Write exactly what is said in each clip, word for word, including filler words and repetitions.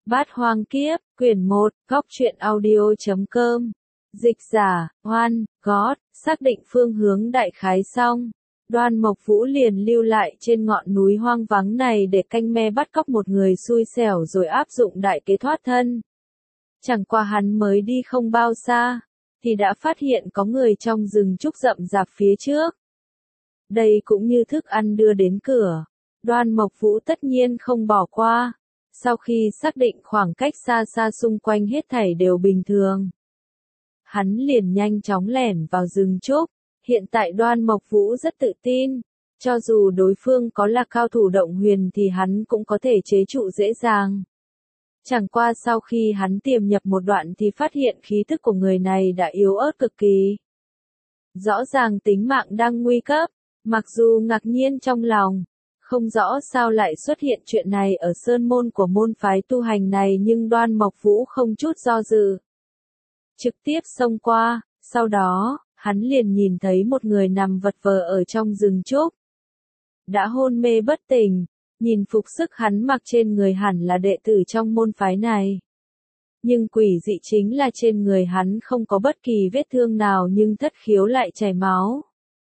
Bát Hoang Kiếp, quyển một, góc truyện audio chấm com. Dịch giả, Hoan, Gót, xác định phương hướng đại khái xong. Đoan Mộc Vũ liền lưu lại trên ngọn núi hoang vắng này để canh me bắt cóc một người xui xẻo rồi áp dụng đại kế thoát thân. Chẳng qua hắn mới đi không bao xa, thì đã phát hiện có người trong rừng trúc rậm rạp phía trước. Đây cũng như thức ăn đưa đến cửa. Đoan Mộc Vũ tất nhiên không bỏ qua. Sau khi xác định khoảng cách xa xa xung quanh hết thảy đều bình thường, hắn liền nhanh chóng lẻn vào rừng trúc. Hiện tại Đoan Mộc Vũ rất tự tin, cho dù đối phương có là cao thủ động huyền thì hắn cũng có thể chế trụ dễ dàng. Chẳng qua sau khi hắn tiềm nhập một đoạn thì phát hiện khí tức của người này đã yếu ớt cực kỳ. Rõ ràng tính mạng đang nguy cấp, mặc dù ngạc nhiên trong lòng, không rõ sao lại xuất hiện chuyện này ở sơn môn của môn phái tu hành này, nhưng Đoan Mộc Vũ không chút do dự, trực tiếp xông qua. Sau đó, hắn liền nhìn thấy một người nằm vật vờ ở trong rừng trúc, đã hôn mê bất tỉnh. Nhìn phục sức hắn mặc trên người hẳn là đệ tử trong môn phái này. Nhưng quỷ dị chính là trên người hắn không có bất kỳ vết thương nào, nhưng thất khiếu lại chảy máu.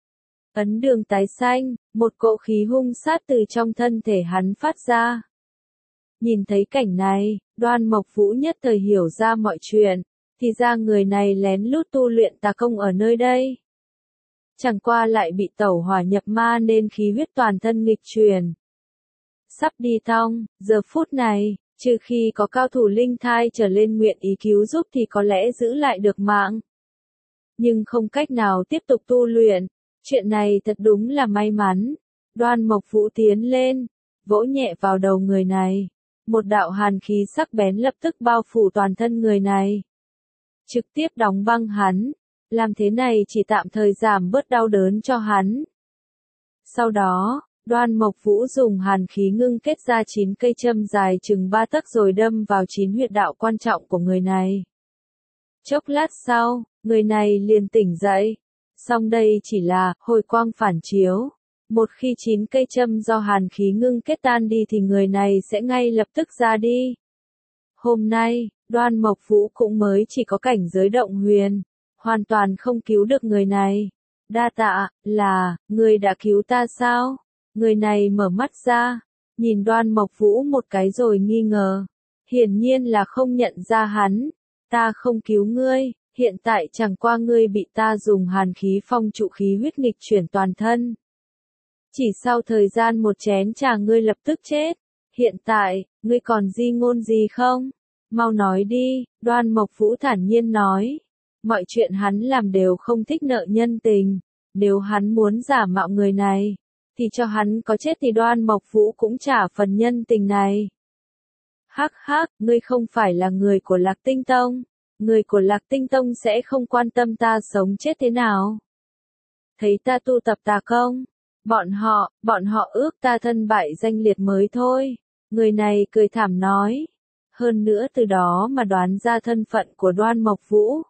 Ấn đường tái xanh, một cỗ khí hung sát từ trong thân thể hắn phát ra. Nhìn thấy cảnh này, Đoan Mộc Vũ nhất thời hiểu ra mọi chuyện, thì ra người này lén lút tu luyện tà công ở nơi đây. Chẳng qua lại bị tẩu hỏa nhập ma nên khí huyết toàn thân nghịch truyền. Sắp đi thong, giờ phút này, trừ khi có cao thủ linh thai trở lên nguyện ý cứu giúp thì có lẽ giữ lại được mạng. Nhưng không cách nào tiếp tục tu luyện, chuyện này thật đúng là may mắn. Đoan Mộc Vũ tiến lên, vỗ nhẹ vào đầu người này. Một đạo hàn khí sắc bén lập tức bao phủ toàn thân người này, trực tiếp đóng băng hắn. Làm thế này chỉ tạm thời giảm bớt đau đớn cho hắn. Sau đó, Đoan Mộc Vũ dùng hàn khí ngưng kết ra chín cây châm dài chừng ba tấc rồi đâm vào chín huyệt đạo quan trọng của người này. Chốc lát sau, người này liền tỉnh dậy. Song đây chỉ là hồi quang phản chiếu. Một khi chín cây châm do hàn khí ngưng kết tan đi thì người này sẽ ngay lập tức ra đi. Hôm nay, Đoan Mộc Vũ cũng mới chỉ có cảnh giới động huyền, hoàn toàn không cứu được người này. Đa tạ, là, người đã cứu ta sao? Người này mở mắt ra, nhìn Đoan Mộc Vũ một cái rồi nghi ngờ. Hiển nhiên là không nhận ra hắn. Ta không cứu ngươi, hiện tại chẳng qua ngươi bị ta dùng hàn khí phong trụ khí huyết nghịch chuyển toàn thân. Chỉ sau thời gian một chén trà ngươi lập tức chết. Hiện tại, ngươi còn di ngôn gì không? Mau nói đi, Đoan Mộc Vũ thản nhiên nói. Mọi chuyện hắn làm đều không thích nợ nhân tình. Nếu hắn muốn giả mạo người này, thì cho hắn có chết thì Đoan Mộc Vũ cũng trả phần nhân tình này. Hắc hắc, ngươi không phải là người của Lạc Tinh Tông. Người của Lạc Tinh Tông sẽ không quan tâm ta sống chết thế nào. Thấy ta tu tập tà công, bọn họ, bọn họ ước ta thân bại danh liệt mới thôi. Người này cười thảm nói. Hơn nữa từ đó mà đoán ra thân phận của Đoan Mộc Vũ.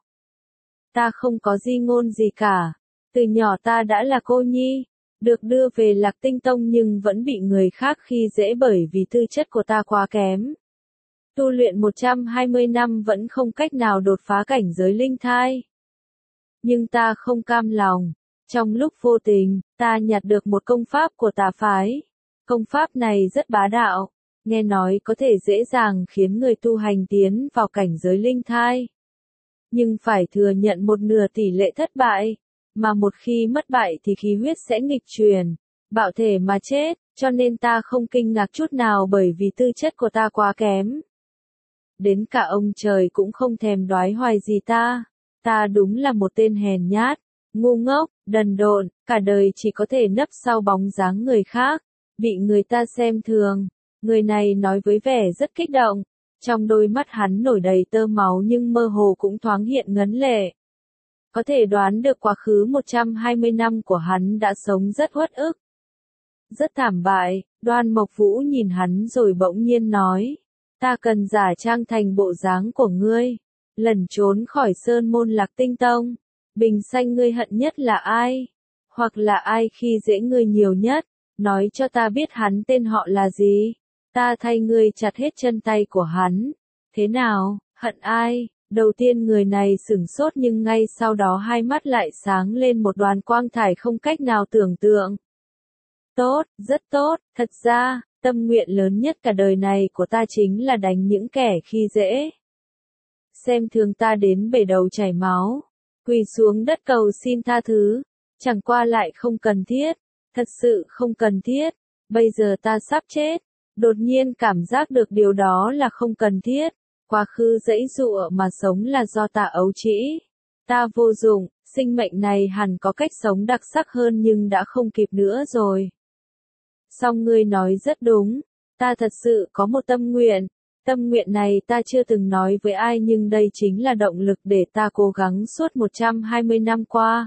Ta không có di ngôn gì cả. Từ nhỏ ta đã là cô nhi, được đưa về Lạc Tinh Tông nhưng vẫn bị người khác khi dễ bởi vì tư chất của ta quá kém. Tu luyện một trăm hai mươi năm vẫn không cách nào đột phá cảnh giới linh thai. Nhưng ta không cam lòng. Trong lúc vô tình, ta nhặt được một công pháp của tà phái. Công pháp này rất bá đạo, nghe nói có thể dễ dàng khiến người tu hành tiến vào cảnh giới linh thai. Nhưng phải thừa nhận một nửa tỷ lệ thất bại. Mà một khi mất bại thì khí huyết sẽ nghịch truyền, bạo thể mà chết, cho nên ta không kinh ngạc chút nào bởi vì tư chất của ta quá kém. Đến cả ông trời cũng không thèm đoái hoài gì ta. Ta đúng là một tên hèn nhát, ngu ngốc, đần độn, cả đời chỉ có thể nấp sau bóng dáng người khác, bị người ta xem thường. Người này nói với vẻ rất kích động, trong đôi mắt hắn nổi đầy tơ máu nhưng mơ hồ cũng thoáng hiện ngấn lệ. Có thể đoán được quá khứ một trăm hai mươi năm của hắn đã sống rất uất ức, rất thảm bại. Đoan Mộc Vũ nhìn hắn rồi bỗng nhiên nói. Ta cần giả trang thành bộ dáng của ngươi, lẩn trốn khỏi sơn môn Lạc Tinh Tông. Bình xanh ngươi hận nhất là ai? Hoặc là ai khi dễ ngươi nhiều nhất? Nói cho ta biết hắn tên họ là gì. Ta thay ngươi chặt hết chân tay của hắn, Thế nào, hận ai? Đầu tiên người này sửng sốt nhưng ngay sau đó hai mắt lại sáng lên một đoàn quang thải không cách nào tưởng tượng. Tốt, rất tốt, thật ra, tâm nguyện lớn nhất cả đời này của ta chính là đánh những kẻ khi dễ. Xem thường ta đến bể đầu chảy máu, quỳ xuống đất cầu xin tha thứ, chẳng qua lại không cần thiết, thật sự không cần thiết, bây giờ ta sắp chết, đột nhiên cảm giác được điều đó là không cần thiết, quá khứ giãy giụa mà sống là do ta ấu trĩ, ta vô dụng, sinh mệnh này hẳn có cách sống đặc sắc hơn nhưng đã không kịp nữa rồi. Song ngươi nói rất đúng, ta thật sự có một tâm nguyện, tâm nguyện này ta chưa từng nói với ai nhưng đây chính là động lực để ta cố gắng suốt một trăm hai mươi năm qua.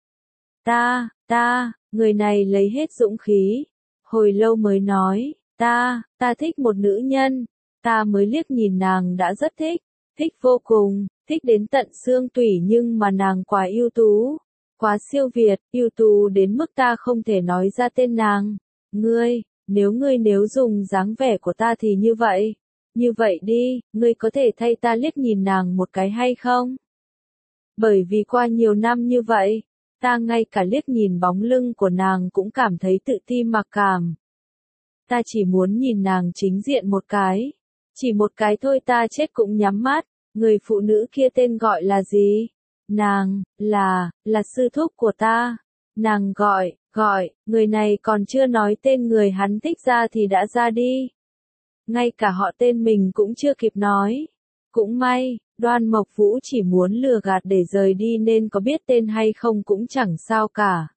Ta, ta, người này lấy hết dũng khí, hồi lâu mới nói, ta, ta thích một nữ nhân, ta mới liếc nhìn nàng đã rất thích, thích vô cùng, thích đến tận xương tủy nhưng mà nàng quá ưu tú, quá siêu việt, ưu tú đến mức ta không thể nói ra tên nàng. Ngươi, nếu ngươi nếu dùng dáng vẻ của ta thì như vậy, như vậy đi, ngươi có thể thay ta liếc nhìn nàng một cái hay không? Bởi vì qua nhiều năm như vậy, ta ngay cả liếc nhìn bóng lưng của nàng cũng cảm thấy tự ti mặc cảm. Ta chỉ muốn nhìn nàng chính diện một cái, chỉ một cái thôi ta chết cũng nhắm mắt, người phụ nữ kia tên gọi là gì? Nàng, là, là sư thúc của ta. Nàng gọi, gọi, người này còn chưa nói tên người hắn thích ra thì đã ra đi. Ngay cả họ tên mình cũng chưa kịp nói. Cũng may, Đoan Mộc Vũ chỉ muốn lừa gạt để rời đi nên có biết tên hay không cũng chẳng sao cả.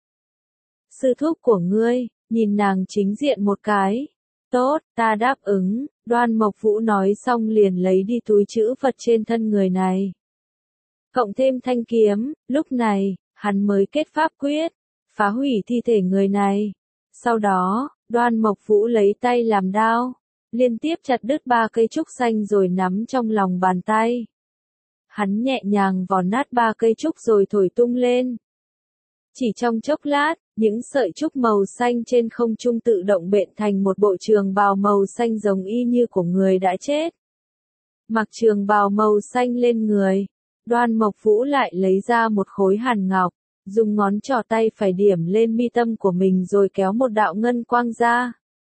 Sư thúc của ngươi, nhìn nàng chính diện một cái. Tốt, ta đáp ứng, Đoan Mộc Vũ nói xong liền lấy đi túi trữ vật trên thân người này. Cộng thêm thanh kiếm, lúc này, hắn mới kết pháp quyết, phá hủy thi thể người này. Sau đó, Đoan Mộc Vũ lấy tay làm đao, liên tiếp chặt đứt ba cây trúc xanh rồi nắm trong lòng bàn tay. Hắn nhẹ nhàng vò nát ba cây trúc rồi thổi tung lên. Chỉ trong chốc lát, những sợi trúc màu xanh trên không trung tự động bện thành một bộ trường bào màu xanh giống y như của người đã chết. Mặc trường bào màu xanh lên người, Đoan Mộc Vũ lại lấy ra một khối hàn ngọc, dùng ngón trỏ tay phải điểm lên mi tâm của mình rồi kéo một đạo ngân quang ra.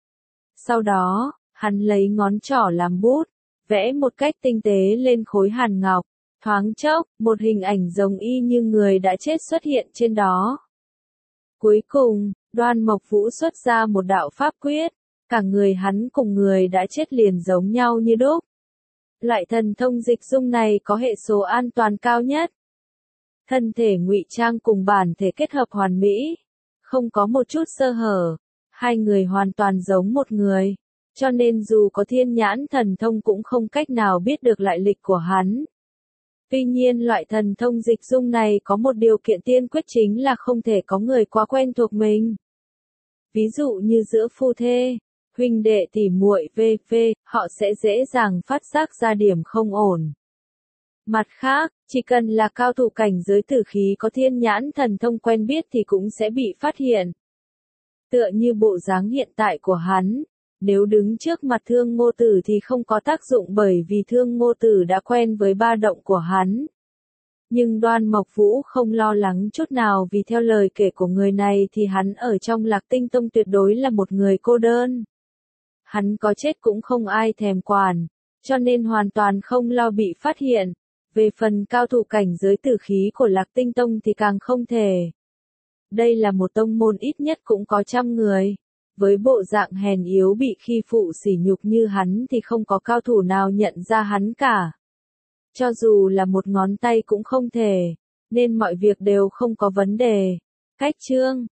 Sau đó, hắn lấy ngón trỏ làm bút, vẽ một cách tinh tế lên khối hàn ngọc, thoáng chốc, một hình ảnh giống y như người đã chết xuất hiện trên đó. Cuối cùng, Đoan Mộc Vũ xuất ra một đạo pháp quyết, cả người hắn cùng người đã chết liền giống nhau như đúc. Loại thần thông dịch dung này có hệ số an toàn cao nhất. Thân thể ngụy trang cùng bản thể kết hợp hoàn mỹ, không có một chút sơ hở, hai người hoàn toàn giống một người, cho nên dù có thiên nhãn thần thông cũng không cách nào biết được lại lịch của hắn. Tuy nhiên loại thần thông dịch dung này có một điều kiện tiên quyết chính là không thể có người quá quen thuộc mình. Ví dụ như giữa phu thê, huynh đệ tỉ muội vân vân, họ sẽ dễ dàng phát giác ra điểm không ổn. Mặt khác, chỉ cần là cao thủ cảnh giới tử khí có thiên nhãn thần thông quen biết thì cũng sẽ bị phát hiện. Tựa như bộ dáng hiện tại của hắn, nếu đứng trước mặt Thương Ngô Tử thì không có tác dụng bởi vì Thương Ngô Tử đã quen với ba động của hắn. Nhưng Đoan Mộc Vũ không lo lắng chút nào vì theo lời kể của người này thì hắn ở trong Lạc Tinh Tông tuyệt đối là một người cô đơn. Hắn có chết cũng không ai thèm quản, cho nên hoàn toàn không lo bị phát hiện. Về phần cao thủ cảnh giới tử khí của Lạc Tinh Tông thì càng không thể. Đây là một tông môn ít nhất cũng có trăm người. Với bộ dạng hèn yếu bị khi phụ sỉ nhục như hắn thì không có cao thủ nào nhận ra hắn cả. Cho dù là một ngón tay cũng không thể, nên mọi việc đều không có vấn đề. Cách chương